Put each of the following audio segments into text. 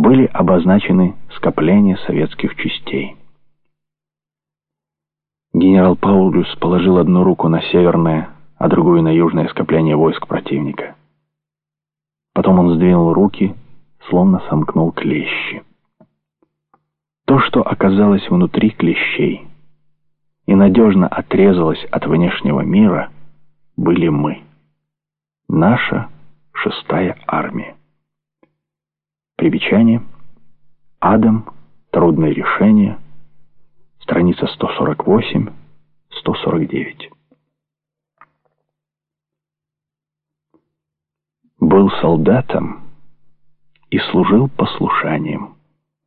были обозначены скопления советских частей. Генерал Паулюс положил одну руку на северное, а другую на южное скопление войск противника. Потом он сдвинул руки, словно сомкнул клещи. То, что оказалось внутри клещей и надежно отрезалось от внешнего мира, были мы. Наша 6-я армия. Примечание. Адам. Трудное решение. Страница 148-149. Был солдатом и служил послушанием.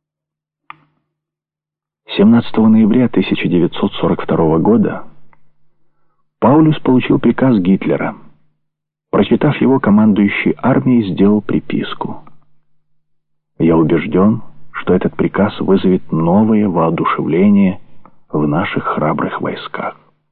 17 ноября 1942 года Паулюс получил приказ Гитлера. Прочитав его, командующий армией сделал приписку: «Я убежден, что этот приказ вызовет новое воодушевление в наших храбрых войсках».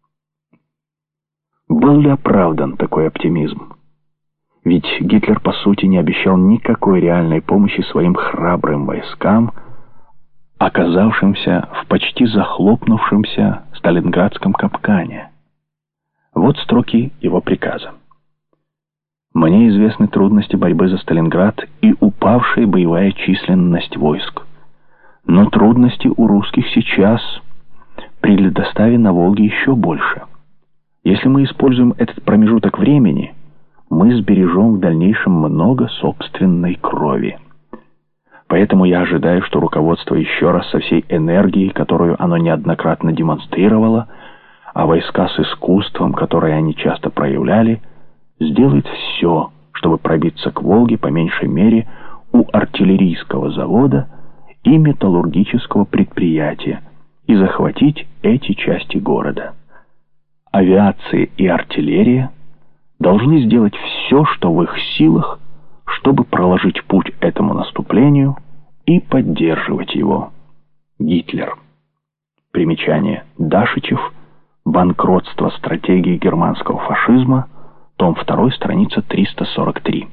Был ли оправдан такой оптимизм? Ведь Гитлер, по сути, не обещал никакой реальной помощи своим храбрым войскам, оказавшимся в почти захлопнувшемся сталинградском капкане. Вот строки его приказа. «Мне известны трудности борьбы за Сталинград и упавшая боевая численность войск. Но трудности у русских сейчас при доставе на Волге еще больше. Если мы используем этот промежуток времени, мы сбережем в дальнейшем много собственной крови. Поэтому я ожидаю, что руководство еще раз со всей энергией, которую оно неоднократно демонстрировало, а войска с искусством, которое они часто проявляли, сделает все, чтобы пробиться к Волге по меньшей мере у артиллерийского завода и металлургического предприятия и захватить эти части города. Авиация и артиллерия должны сделать все, что в их силах, чтобы проложить путь этому наступлению и поддерживать его. Гитлер». Примечание. Дашичев. «Банкротство стратегии германского фашизма». Том 2, страница 343.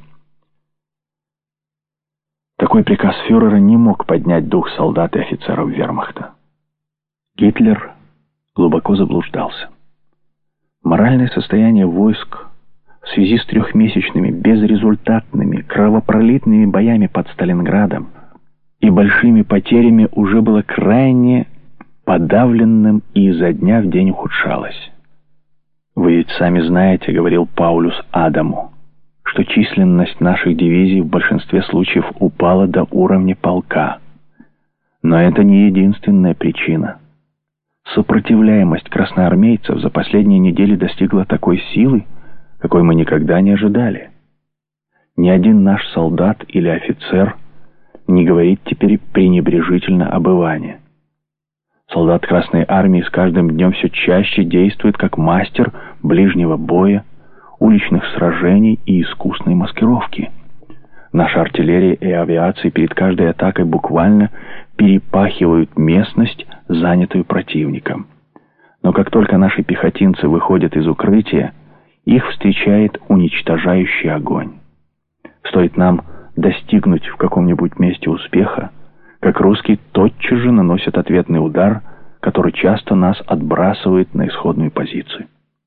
Такой приказ фюрера не мог поднять дух солдат и офицеров вермахта. Гитлер глубоко заблуждался. Моральное состояние войск в связи с трехмесячными безрезультатными кровопролитными боями под Сталинградом и большими потерями уже было крайне подавленным и изо дня в день ухудшалось. «Вы ведь сами знаете, — говорил Паулюс Адаму, — что численность наших дивизий в большинстве случаев упала до уровня полка. Но это не единственная причина. Сопротивляемость красноармейцев за последние недели достигла такой силы, какой мы никогда не ожидали. Ни один наш солдат или офицер не говорит теперь пренебрежительно об Иване. Солдат Красной Армии с каждым днем все чаще действует как мастер ближнего боя, уличных сражений и искусной маскировки. Наша артиллерия и авиация перед каждой атакой буквально перепахивают местность, занятую противником. Но как только наши пехотинцы выходят из укрытия, их встречает уничтожающий огонь. Стоит нам достигнуть в каком-нибудь месте успеха, как русские тотчас же наносят ответный удар, который часто нас отбрасывает на исходную позицию».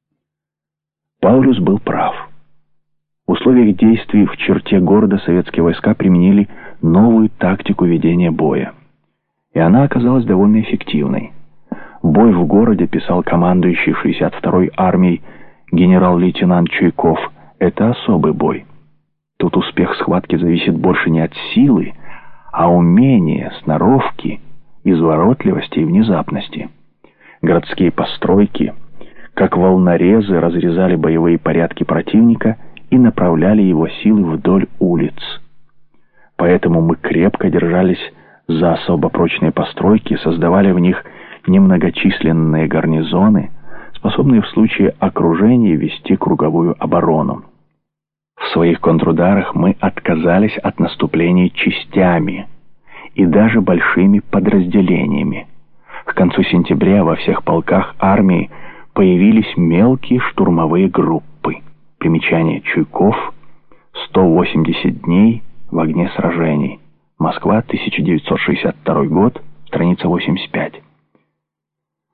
Паулюс был прав. В условиях действий в черте города советские войска применили новую тактику ведения боя. И она оказалась довольно эффективной. Бой в городе, писал командующий 62-й армией генерал-лейтенант Чуйков, это особый бой. Тут успех схватки зависит больше не от силы, а умения, сноровки, изворотливости и внезапности. Городские постройки, как волнорезы, разрезали боевые порядки противника и направляли его силы вдоль улиц. Поэтому мы крепко держались за особо прочные постройки, создавали в них немногочисленные гарнизоны, способные в случае окружения вести круговую оборону. В своих контрударах мы отказались от наступлений частями и даже большими подразделениями. К концу сентября во всех полках армии появились мелкие штурмовые группы. Примечание. Чуйков. 180 дней в огне сражений. Москва, 1962 год, страница 85.